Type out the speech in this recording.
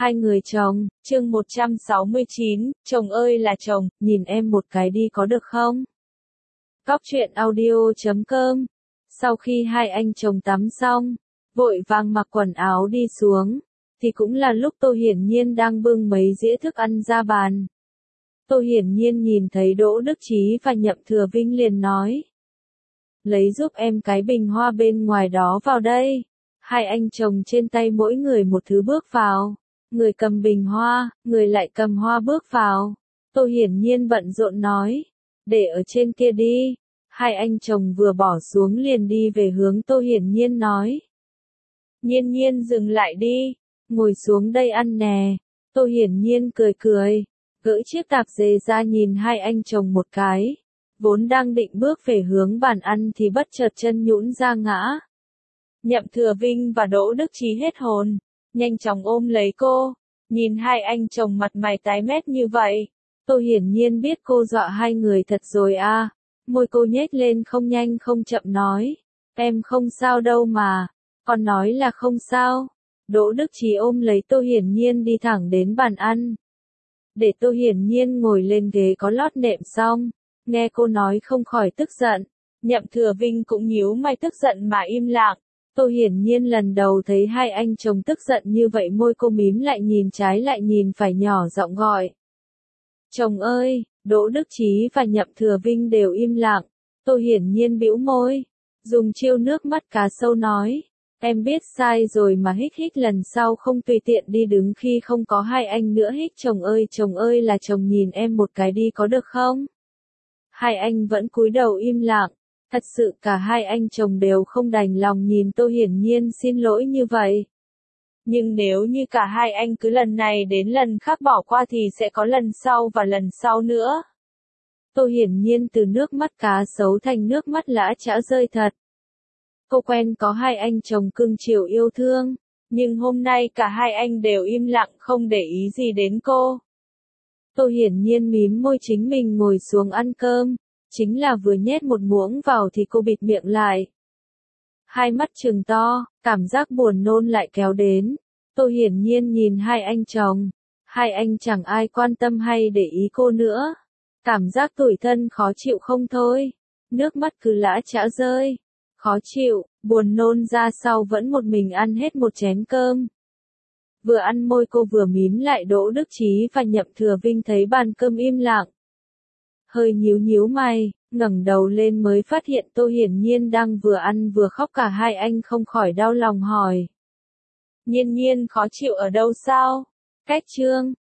Hai người chồng, chương 169, chồng ơi là chồng, nhìn em một cái đi có được không? Cóc truyện audio.com. Sau khi hai anh chồng tắm xong, vội vàng mặc quần áo đi xuống, thì cũng là lúc Tô Hiển Nhiên đang bưng mấy dĩa thức ăn ra bàn. Tô Hiển Nhiên nhìn thấy Đỗ Đức Chí và Nhậm Thừa Vinh liền nói: lấy giúp em cái bình hoa bên ngoài đó vào đây. Hai anh chồng trên tay mỗi người một thứ bước vào. Người cầm bình hoa, người lại cầm hoa bước vào. Tô Hiển Nhiên bận rộn nói: để ở trên kia đi. Hai anh chồng vừa bỏ xuống liền đi về hướng Tô Hiển Nhiên nói: Nhiên Nhiên dừng lại đi, ngồi xuống đây ăn nè. Tô Hiển Nhiên cười cười, gỡ chiếc tạp dề ra nhìn hai anh chồng một cái. Vốn đang định bước về hướng bàn ăn thì bất chợt chân nhũn ra ngã. Nhậm Thừa Vinh và Đỗ Đức Chí hết hồn, nhanh chóng ôm lấy cô. Nhìn hai anh chồng mặt mày tái mét như vậy, Tô Hiển Nhiên biết cô dọa hai người thật rồi à. Môi cô nhếch lên không nhanh không chậm nói: em không sao đâu mà. Con nói là không sao. Đỗ Đức Chí ôm lấy Tô Hiển Nhiên đi thẳng đến bàn ăn. Để Tô Hiển Nhiên ngồi lên ghế có lót nệm xong, nghe cô nói không khỏi tức giận. Nhậm Thừa Vinh cũng nhíu mày tức giận mà im lặng. Tô Hiển Nhiên lần đầu thấy hai anh chồng tức giận như vậy, môi cô mím lại nhìn trái lại nhìn phải, nhỏ giọng gọi: chồng ơi. Đỗ Đức Chí và Nhậm Thừa Vinh đều im lặng. Tô Hiển Nhiên bĩu môi, dùng chiêu nước mắt cá sấu nói: em biết sai rồi mà, hích hích lần sau không tùy tiện đi đứng khi không có hai anh nữa, hích chồng ơi là chồng, nhìn em một cái đi có được không? Hai anh vẫn cúi đầu im lặng. Thật sự cả hai anh chồng đều không đành lòng nhìn Tô Hiển Nhiên xin lỗi như vậy. Nhưng nếu như cả hai anh cứ lần này đến lần khác bỏ qua thì sẽ có lần sau và lần sau nữa. Tô Hiển Nhiên từ nước mắt cá sấu thành nước mắt lã chã rơi thật. Cô quen có hai anh chồng cưng chiều yêu thương, nhưng hôm nay cả hai anh đều im lặng không để ý gì đến cô. Tô Hiển Nhiên mím môi chính mình ngồi xuống ăn cơm, chính là vừa nhét một muỗng vào thì cô bịt miệng lại. Hai mắt trừng to, cảm giác buồn nôn lại kéo đến. Tô Hiển Nhiên nhìn hai anh chồng, hai anh chẳng ai quan tâm hay để ý cô nữa. Cảm giác tủi thân khó chịu không thôi, nước mắt cứ lã chã rơi. Khó chịu, buồn nôn ra sau vẫn một mình ăn hết một chén cơm. Vừa ăn môi cô vừa mím lại. Đỗ Đức Chí và Nhậm Thừa Vinh thấy bàn cơm im lặng, hơi nhíu mày, ngẩng đầu lên mới phát hiện Tô Hiển Nhiên đang vừa ăn vừa khóc. Cả hai anh không khỏi đau lòng hỏi: Nhiên Nhiên khó chịu ở đâu sao? Cách chương